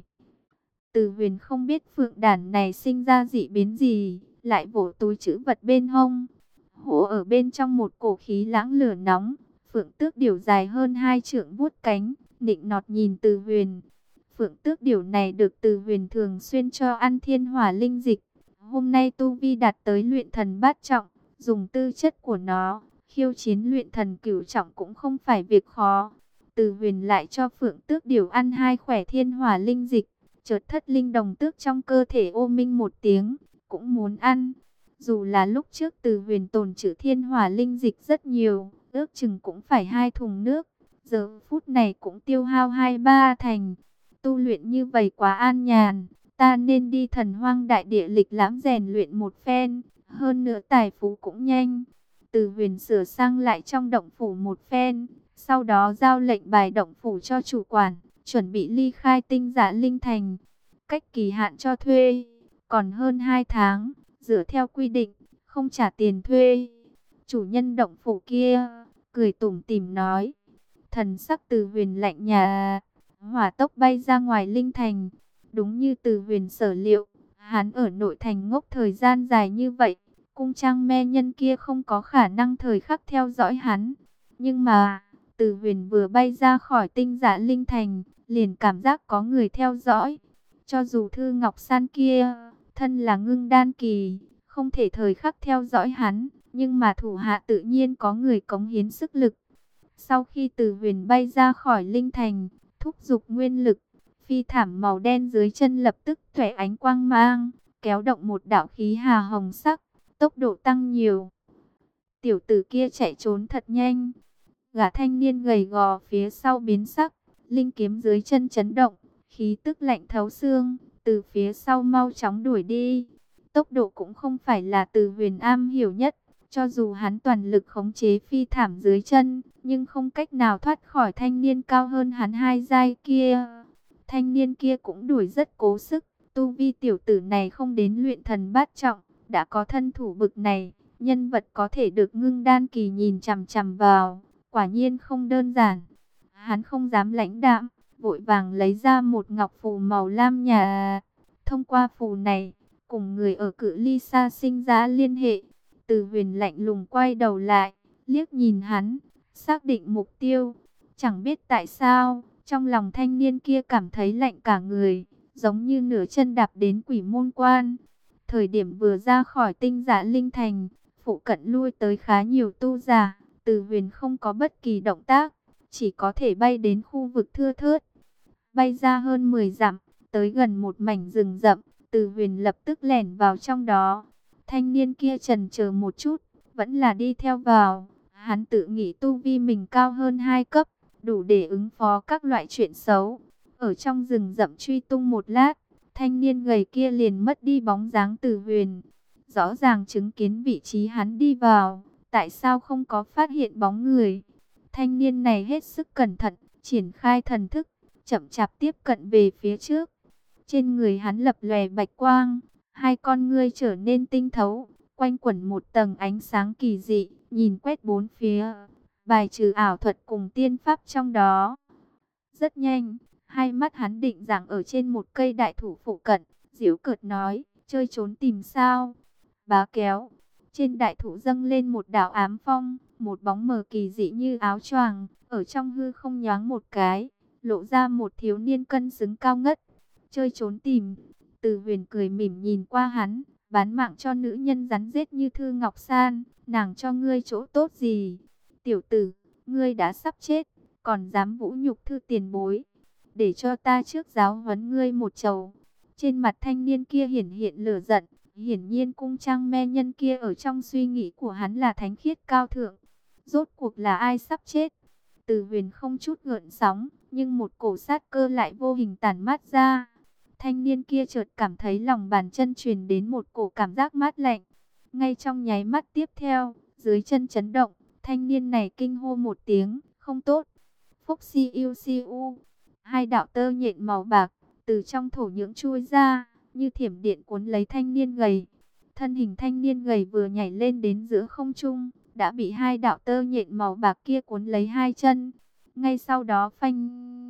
Từ Huyền không biết phượng đản này sinh ra dị biến gì, lại vỗ túi trữ vật bên hông. Hổ ở bên trong một cổ khí lãng lửa nóng, phượng tước điểu dài hơn hai trượng vuốt cánh, nịnh nọt nhìn Từ Huyền. Phượng tước điểu này được Từ Huyền thường xuyên cho ăn thiên hỏa linh dịch. Hôm nay tu vi đạt tới luyện thần bát trọng, dùng tư chất của nó, khiêu chiến luyện thần cửu trọng cũng không phải việc khó. Từ Huyền lại cho phượng tước điểu ăn hai khỏe thiên hỏa linh dịch, chợt thất linh đồng tước trong cơ thể ô minh một tiếng, cũng muốn ăn. Dù là lúc trước Từ Huyền tồn trữ thiên hỏa linh dịch rất nhiều, ước chừng cũng phải hai thùng nước, giờ phút này cũng tiêu hao hai ba thành. Tu luyện như vậy quá an nhàn, ta nên đi thần hoang đại địa lịch lãm rèn luyện một phen, hơn nữa tài phú cũng nhanh. Từ Huyền sửa sang lại trong động phủ một phen, sau đó giao lệnh bài động phủ cho chủ quản, chuẩn bị ly khai Tinh Dạ Linh Thành. Cách kỳ hạn cho thuê còn hơn hai tháng, dựa theo quy định, không trả tiền thuê. Chủ nhân động phủ kia cười tủm tỉm nói. Thần sắc Từ Huyền lạnh nhà, hỏa tốc bay ra ngoài Linh Thành. Đúng như Từ Huyền sở liệu, hắn ở nội thành ngốc thời gian dài như vậy, cung trang me nhân kia không có khả năng thời khắc theo dõi hắn. Nhưng mà, Từ Huyền vừa bay ra khỏi Tinh Dạ Linh Thành, liền cảm giác có người theo dõi. Cho dù Thư Ngọc San kia, thân là ngưng đan kỳ, không thể thời khắc theo dõi hắn, nhưng mà thủ hạ tự nhiên có người cống hiến sức lực. Sau khi Từ Huyền bay ra khỏi Linh Thành, thúc giục nguyên lực, phi thảm màu đen dưới chân lập tức thẻ ánh quang mang, kéo động một đạo khí hà hồng sắc, tốc độ tăng nhiều. Tiểu tử kia chạy trốn thật nhanh. Gã thanh niên gầy gò phía sau biến sắc, linh kiếm dưới chân chấn động, khí tức lạnh thấu xương, từ phía sau mau chóng đuổi đi. Tốc độ cũng không phải là Từ Huyền am hiểu nhất, Cho dù hắn toàn lực khống chế phi thảm dưới chân, nhưng không cách nào thoát khỏi thanh niên cao hơn hắn hai giai kia. Thanh niên kia cũng đuổi rất cố sức, tu vi tiểu tử này không đến luyện thần bát trọng, đã có thân thủ bực này, nhân vật có thể được Ngưng Đan kỳ nhìn chằm chằm vào, quả nhiên không đơn giản. Hắn không dám lãnh đạm, vội vàng lấy ra một ngọc phù màu lam nhà. Thông qua phù này, cùng người ở cự ly xa sinh ra liên hệ. Từ Huyền lạnh lùng quay đầu lại, liếc nhìn hắn, xác định mục tiêu. Chẳng biết tại sao, trong lòng thanh niên kia cảm thấy lạnh cả người, giống như nửa chân đạp đến quỷ môn quan. Thời điểm vừa ra khỏi Tinh Dạ Linh Thành, phụ cận lui tới khá nhiều tu giả. Từ Huyền không có bất kỳ động tác, chỉ có thể bay đến khu vực thưa thớt. Bay ra hơn mười dặm, tới gần một mảnh rừng rậm, Từ Huyền lập tức lẻn vào trong đó. Thanh niên kia chần chờ một chút, vẫn là đi theo vào. Hắn tự nghĩ tu vi mình cao hơn hai cấp, đủ để ứng phó các loại chuyện xấu. Ở trong rừng rậm truy tung một lát, thanh niên gầy kia liền mất đi bóng dáng Từ Huyền. Rõ ràng chứng kiến vị trí hắn đi vào, tại sao không có phát hiện bóng người. Thanh niên này hết sức cẩn thận, triển khai thần thức, chậm chạp tiếp cận về phía trước. Trên người hắn lập lòe bạch quang, hai con ngươi trở nên tinh thấu, quanh quẩn một tầng ánh sáng kỳ dị, nhìn quét bốn phía, bài trừ ảo thuật cùng tiên pháp trong đó. Rất nhanh, hai mắt hắn định dạng ở trên một cây đại thụ phụ cận, giễu cợt nói, chơi trốn tìm sao? Bá kéo, trên đại thụ dâng lên một đạo ám phong, một bóng mờ kỳ dị như áo choàng, ở trong hư không nhoáng một cái, lộ ra một thiếu niên cân xứng cao ngất. Chơi trốn tìm. Từ Huyền cười mỉm nhìn qua hắn, bán mạng cho nữ nhân rắn rết như Thư Ngọc San, nàng cho ngươi chỗ tốt gì? Tiểu tử, ngươi đã sắp chết, còn dám vũ nhục Thư tiền bối, để cho ta trước giáo huấn ngươi một trầu. Trên mặt thanh niên kia hiển hiện lửa giận, hiển nhiên cung trang me nhân kia ở trong suy nghĩ của hắn là thánh khiết cao thượng. Rốt cuộc là ai sắp chết? Từ Huyền không chút gợn sóng, nhưng một cổ sát cơ lại vô hình tản mát ra. Thanh niên kia chợt cảm thấy lòng bàn chân truyền đến một cổ cảm giác mát lạnh. Ngay trong nháy mắt tiếp theo, dưới chân chấn động, thanh niên này kinh hô một tiếng, không tốt. Phúc si yêu si u, hai đạo tơ nhện màu bạc, từ trong thổ nhưỡng chui ra, như thiểm điện cuốn lấy thanh niên gầy. Thân hình thanh niên gầy vừa nhảy lên đến giữa không trung, đã bị hai đạo tơ nhện màu bạc kia cuốn lấy hai chân. Ngay sau đó phanh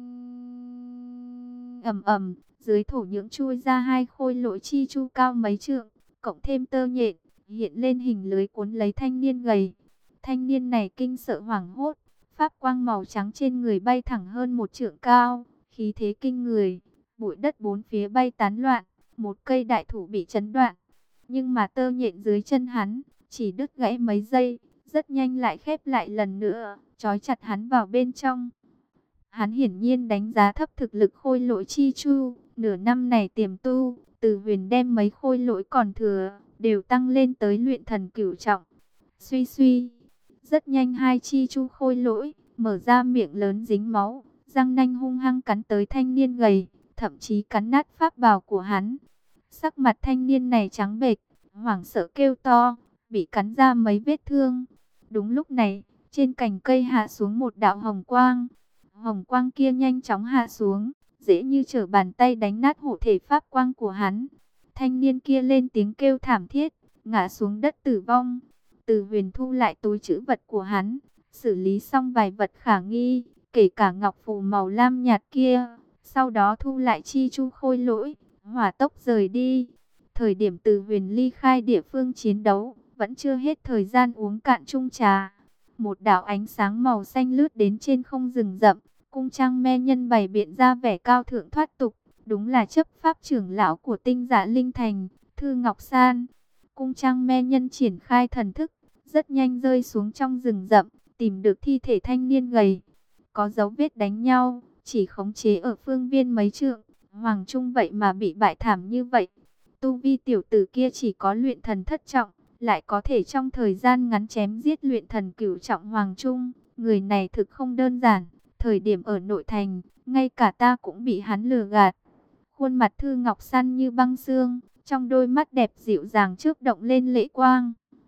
ầm ầm, dưới thổ nhưỡng chui ra hai khôi lỗi chi chu cao mấy trượng, cộng thêm tơ nhện, hiện lên hình lưới cuốn lấy thanh niên gầy. Thanh niên này kinh sợ hoảng hốt, pháp quang màu trắng trên người bay thẳng hơn một trượng cao, khí thế kinh người, bụi đất bốn phía bay tán loạn, một cây đại thụ bị chấn đoạn. Nhưng mà tơ nhện dưới chân hắn chỉ đứt gãy mấy giây, rất nhanh lại khép lại lần nữa, trói chặt hắn vào bên trong. Hắn hiển nhiên đánh giá thấp thực lực khôi lỗi chi chu, nửa năm này tiềm tu, Từ Huyền đem mấy khôi lỗi còn thừa, đều tăng lên tới luyện thần cửu trọng. Suy suy, rất nhanh hai chi chu khôi lỗi, mở ra miệng lớn dính máu, răng nanh hung hăng cắn tới thanh niên gầy, thậm chí cắn nát pháp bào của hắn. Sắc mặt thanh niên này trắng bệch, hoảng sợ kêu to, bị cắn ra mấy vết thương. Đúng lúc này, trên cành cây hạ xuống một đạo hồng quang. Hồng quang kia nhanh chóng hạ xuống, dễ như trở bàn tay đánh nát hộ thể pháp quang của hắn. Thanh niên kia lên tiếng kêu thảm thiết, ngã xuống đất tử vong. Từ Huyền thu lại túi trữ vật của hắn, xử lý xong vài vật khả nghi, kể cả ngọc phù màu lam nhạt kia. Sau đó thu lại chi chu khôi lỗi, hỏa tốc rời đi. Thời điểm Từ Huyền ly khai địa phương chiến đấu, vẫn chưa hết thời gian uống cạn chung trà. Một đạo ánh sáng màu xanh lướt đến trên không rừng rậm, cung trang me nhân bày biện ra vẻ cao thượng thoát tục, đúng là chấp pháp trưởng lão của Tinh Dạ Linh Thành, Thư Ngọc San. Cung trang me nhân triển khai thần thức, rất nhanh rơi xuống trong rừng rậm, tìm được thi thể thanh niên gầy. Có dấu vết đánh nhau, chỉ khống chế ở phương viên mấy trượng, Hoàng Trung vậy mà bị bại thảm như vậy. Tu vi tiểu tử kia chỉ có luyện thần thất trọng, lại có thể trong thời gian ngắn chém giết luyện thần cửu trọng Hoàng Trung. Người này thực không đơn giản, thời điểm ở nội thành, ngay cả ta cũng bị hắn lừa gạt. Khuôn mặt Thư Ngọc San như băng xương, trong đôi mắt đẹp dịu dàng chớp động lên lệ quang.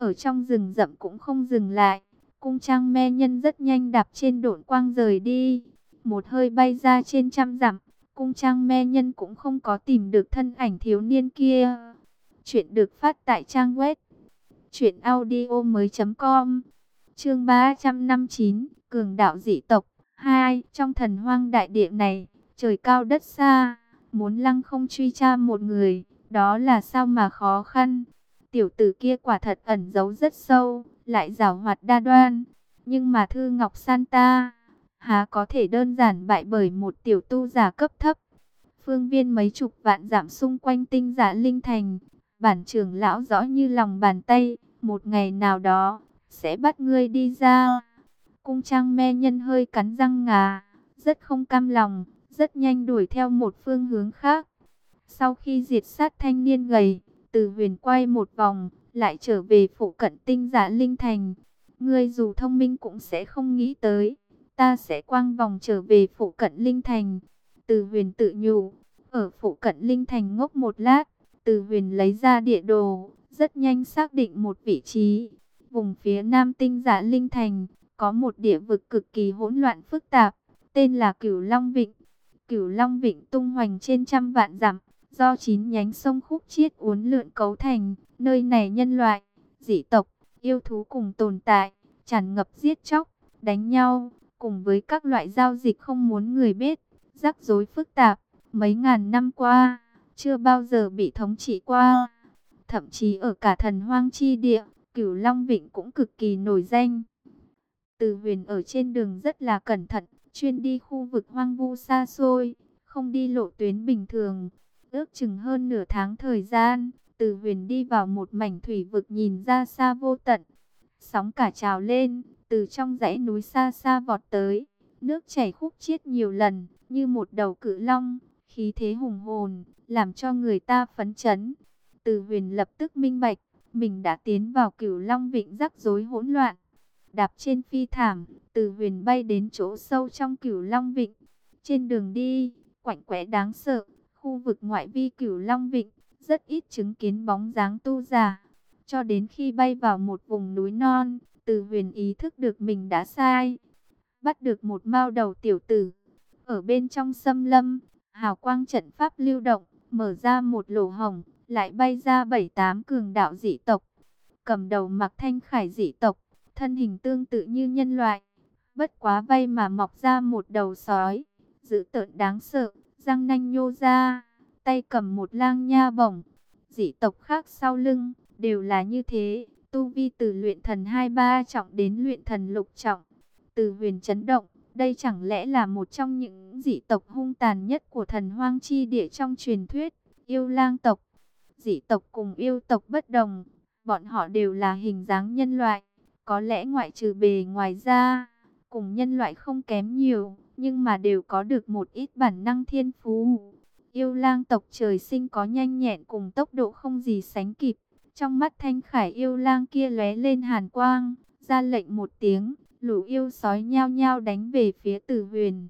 Ở trong rừng rậm cũng không dừng lại. Cung trang me nhân rất nhanh đạp trên độn quang rời đi. Một hơi bay ra trên trăm dặm. Cung trang me nhân cũng không có tìm được thân ảnh thiếu niên kia. Chuyện được phát tại trang web truyện audio mới chấm com. Chương ba trăm năm mươi chín, Cường đạo dị tộc hai. Trong thần hoang đại địa này, trời cao đất xa, muốn lăng không truy tra một người, đó là sao mà khó khăn. Tiểu tử kia quả thật ẩn giấu rất sâu, lại giảo hoạt đa đoan. Nhưng mà Thư Ngọc San ta, há có thể đơn giản bại bởi một tiểu tu giả cấp thấp. Phương viên mấy chục vạn dặm xung quanh tinh giả linh thành, bản trưởng lão rõ như lòng bàn tay, một ngày nào đó, sẽ bắt ngươi đi ra. Cung trang me nhân hơi cắn răng ngà, rất không cam lòng, rất nhanh đuổi theo một phương hướng khác. Sau khi diệt sát thanh niên gầy, Từ Huyền quay một vòng, lại trở về phụ cận tinh giả linh thành. Ngươi dù thông minh cũng sẽ không nghĩ tới, ta sẽ quang vòng trở về phụ cận linh thành. Từ Huyền tự nhủ, ở phụ cận linh thành ngốc một lát, Từ Huyền lấy ra địa đồ, rất nhanh xác định một vị trí. Vùng phía nam tinh giả linh thành, có một địa vực cực kỳ hỗn loạn phức tạp, tên là Cửu Long Vịnh. Cửu Long Vịnh tung hoành trên trăm vạn dặm, do chín nhánh sông khúc chiết uốn lượn cấu thành. Nơi này nhân loại, dị tộc, yêu thú cùng tồn tại, tràn ngập giết chóc, đánh nhau, cùng với các loại giao dịch không muốn người biết, rắc rối phức tạp. Mấy ngàn năm qua, chưa bao giờ bị thống trị qua. Thậm chí ở cả thần hoang chi địa, Cửu Long Vịnh cũng cực kỳ nổi danh. Từ Huyền ở trên đường rất là cẩn thận, chuyên đi khu vực hoang vu xa xôi, không đi lộ tuyến bình thường. Ước chừng hơn nửa tháng thời gian, Từ Huyền đi vào một mảnh thủy vực nhìn ra xa vô tận. Sóng cả trào lên, từ trong dãy núi xa xa vọt tới. Nước chảy khúc chiết nhiều lần, như một đầu cự long, khí thế hùng hồn, làm cho người ta phấn chấn. Từ Huyền lập tức minh bạch, mình đã tiến vào Cửu Long Vịnh rắc rối hỗn loạn. Đạp trên phi thảm, Từ Huyền bay đến chỗ sâu trong Cửu Long Vịnh. Trên đường đi, quạnh quẽ đáng sợ, khu vực ngoại vi Cửu Long Vịnh, rất ít chứng kiến bóng dáng tu giả. Cho đến khi bay vào một vùng núi non, Từ Huyền ý thức được mình đã sai. Bắt được một mao đầu tiểu tử. Ở bên trong xâm lâm, hào quang trận pháp lưu động, mở ra một lỗ hổng, lại bay ra bảy tám cường đạo dị tộc. Cầm đầu mặc thanh khải dị tộc, thân hình tương tự như nhân loại, bất quá vây mà mọc ra một đầu sói, dữ tợn đáng sợ, răng nanh nhô ra, tay cầm một lang nha bổng. Dị tộc khác sau lưng đều là như thế, tu vi từ luyện thần hai ba trọng đến luyện thần lục trọng. Từ Huyền chấn động, đây chẳng lẽ là một trong những dị tộc hung tàn nhất của thần hoang chi địa trong truyền thuyết, yêu lang tộc. Dị tộc cùng yêu tộc bất đồng, bọn họ đều là hình dáng nhân loại, có lẽ ngoại trừ bề ngoài ra, cùng nhân loại không kém nhiều, nhưng mà đều có được một ít bản năng thiên phú. Yêu lang tộc trời sinh có nhanh nhẹn cùng tốc độ không gì sánh kịp. Trong mắt thanh khải yêu lang kia lóe lên hàn quang, ra lệnh một tiếng, lũ yêu sói nhao nhao đánh về phía Từ Huyền.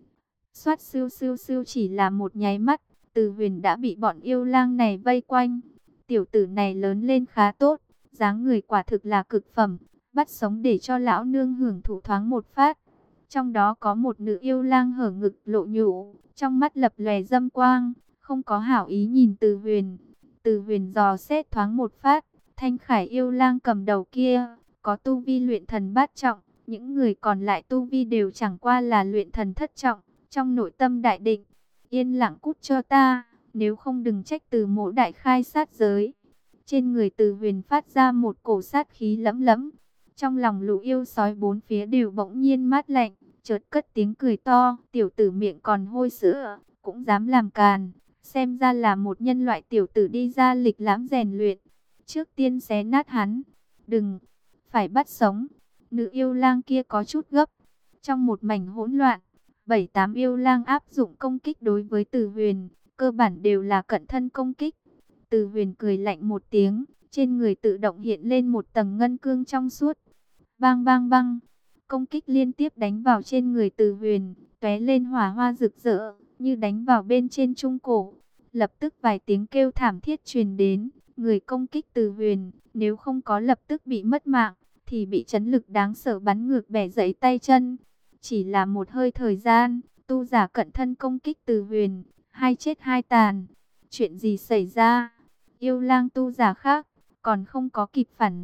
Xoát siêu siêu siêu, chỉ là một nháy mắt, Từ Huyền đã bị bọn yêu lang này vây quanh. Tiểu tử này lớn lên khá tốt, dáng người quả thực là cực phẩm, bắt sống để cho lão nương hưởng thụ thoáng một phát. Trong đó có một nữ yêu lang hở ngực lộ nhũ, trong mắt lập lòe dâm quang, không có hảo ý nhìn Từ Huyền. Từ Huyền dò xét thoáng một phát, thanh khải yêu lang cầm đầu kia, có tu vi luyện thần bát trọng, những người còn lại tu vi đều chẳng qua là luyện thần thất trọng. Trong nội tâm đại định, yên lặng cút cho ta, nếu không đừng trách Từ mỗ đại khai sát giới. Trên người Từ Huyền phát ra một cổ sát khí lẫm lẫm. Trong lòng lũ yêu sói bốn phía đều bỗng nhiên mát lạnh, chợt cất tiếng cười to, tiểu tử miệng còn hôi sữa, cũng dám làm càn, xem ra là một nhân loại tiểu tử đi ra lịch lãm rèn luyện. Trước tiên xé nát hắn, đừng, phải bắt sống. Nữ yêu lang kia có chút gấp. Trong một mảnh hỗn loạn, bảy tám yêu lang áp dụng công kích đối với Từ Huyền, cơ bản đều là cận thân công kích. Từ Huyền cười lạnh một tiếng, trên người tự động hiện lên một tầng ngân cương trong suốt. Bang bang bang, công kích liên tiếp đánh vào trên người Từ Huyền, tóe lên hỏa hoa rực rỡ, như đánh vào bên trên trung cổ. Lập tức vài tiếng kêu thảm thiết truyền đến, Người công kích Từ Huyền, nếu không có lập tức bị mất mạng, thì bị chấn lực đáng sợ bắn ngược bẻ gãy tay chân. Chỉ là một hơi thời gian, tu giả cận thân công kích Từ Huyền, hai chết hai tàn. Chuyện gì xảy ra? Yêu lang tu giả khác, còn không có kịp phản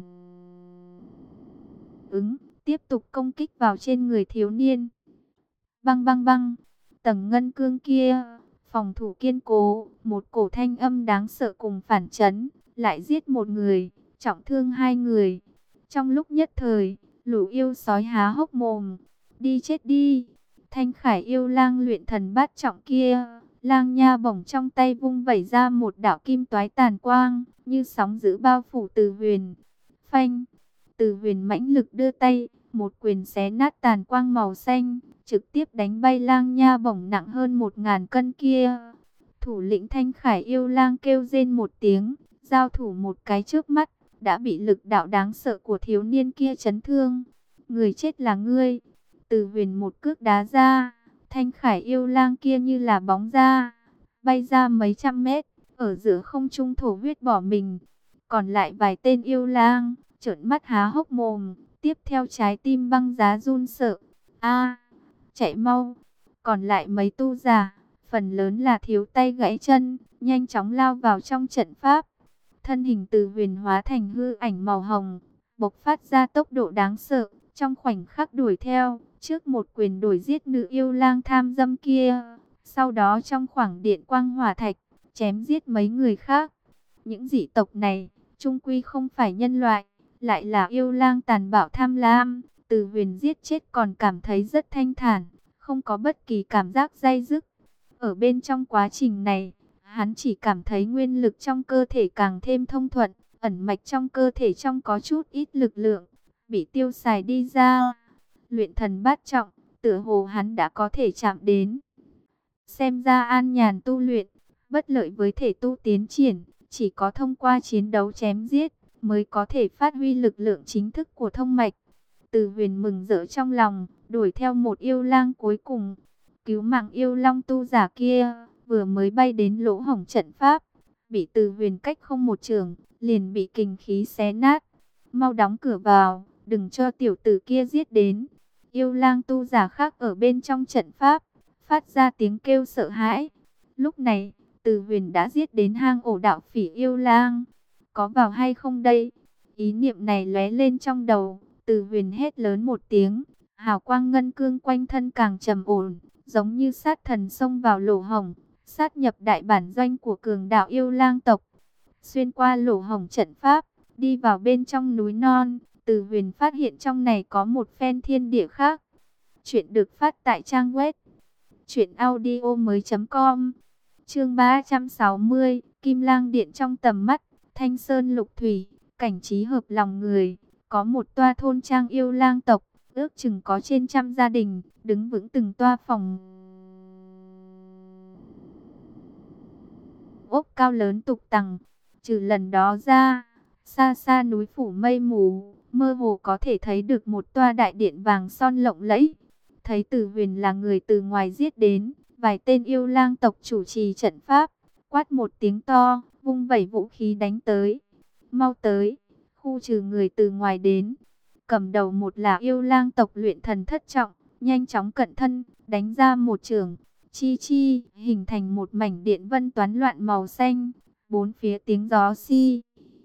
ứng, tiếp tục công kích vào trên người thiếu niên. Băng băng băng, tầng ngân cương kia, phòng thủ kiên cố, một cổ thanh âm đáng sợ cùng phản chấn, lại giết một người, trọng thương hai người. Trong lúc nhất thời, lũ yêu sói há hốc mồm, đi chết đi. Thanh Khải yêu lang luyện thần bát trọng kia, lang nha bổng trong tay vung vẩy ra một đạo kim toái tàn quang, như sóng dữ bao phủ Từ Huyền. Phanh, Từ Huyền mãnh lực đưa tay, một quyền xé nát tàn quang màu xanh, trực tiếp đánh bay lang nha bổng nặng hơn một ngàn cân kia. Thủ lĩnh Thanh Khải yêu lang kêu rên một tiếng, giao thủ một cái trước mắt, đã bị lực đạo đáng sợ của thiếu niên kia chấn thương. Người chết là ngươi. Từ Huyền một cước đá ra, Thanh Khải yêu lang kia như là bóng ra, bay ra mấy trăm mét, ở giữa không trung thổ huyết bỏ mình. Còn lại vài tên yêu lang, trợn mắt há hốc mồm, tiếp theo trái tim băng giá run sợ. A, chạy mau. Còn lại mấy tu giả, phần lớn là thiếu tay gãy chân, nhanh chóng lao vào trong trận pháp. Thân hình Từ Huyền hóa thành hư ảnh màu hồng, bộc phát ra tốc độ đáng sợ, trong khoảnh khắc đuổi theo, trước một quyền đuổi giết nữ yêu lang tham dâm kia, sau đó trong khoảng điện quang hỏa thạch, chém giết mấy người khác. Những dị tộc này, chung quy không phải nhân loại, lại là yêu lang tàn bạo tham lam. Từ Huyền giết chết còn cảm thấy rất thanh thản, không có bất kỳ cảm giác day dứt. Ở bên trong quá trình này, hắn chỉ cảm thấy nguyên lực trong cơ thể càng thêm thông thuận, ẩn mạch trong cơ thể trong có chút ít lực lượng, bị tiêu xài đi ra. Luyện thần bát trọng, tựa hồ hắn đã có thể chạm đến. Xem ra an nhàn tu luyện, bất lợi với thể tu tiến triển, chỉ có thông qua chiến đấu chém giết, mới có thể phát huy lực lượng chính thức của thông mạch. Từ Huyền mừng rỡ trong lòng, đuổi theo một yêu lang cuối cùng, cứu mạng yêu long tu giả kia, vừa mới bay đến lỗ hổng trận pháp, bị Từ Huyền cách không một trường, liền bị kình khí xé nát. Mau đóng cửa vào, đừng cho tiểu tử kia giết đến. Yêu lang tu giả khác ở bên trong trận pháp, phát ra tiếng kêu sợ hãi. Lúc này, Từ Huyền đã giết đến hang ổ đạo phỉ yêu lang. Có vào hay không đây? Ý niệm này lóe lên trong đầu, Từ Huyền hét lớn một tiếng, hào quang ngân cương quanh thân càng trầm ổn, giống như sát thần xông vào lỗ hổng, sát nhập đại bản doanh của cường đạo yêu lang tộc. Xuyên qua lỗ hổng trận pháp, đi vào bên trong núi non, Từ Huyền phát hiện trong này có một phen thiên địa khác. Chuyện được phát tại trang web truyện audio mới chấm com. Chương ba trăm sáu mươi, Kim Lang Điện trong tầm mắt, Thanh Sơn Lục Thủy, cảnh trí hợp lòng người. Có một toa thôn trang yêu lang tộc, ước chừng có trên trăm gia đình, đứng vững từng toa phòng ốc cao lớn tục tằng. Trừ lần đó ra, xa xa núi phủ mây mù, mơ hồ có thể thấy được một toa đại điện vàng son lộng lẫy. Thấy Từ Huyền là người từ ngoài giết đến, vài tên yêu lang tộc chủ trì trận pháp, quát một tiếng to, vung vẩy vũ khí đánh tới. Mau tới, khu trừ người từ ngoài đến. Cầm đầu một là yêu lang tộc luyện thần thất trọng, nhanh chóng cận thân, đánh ra một chưởng, chi chi, hình thành một mảnh điện vân toán loạn màu xanh. Bốn phía tiếng gió xi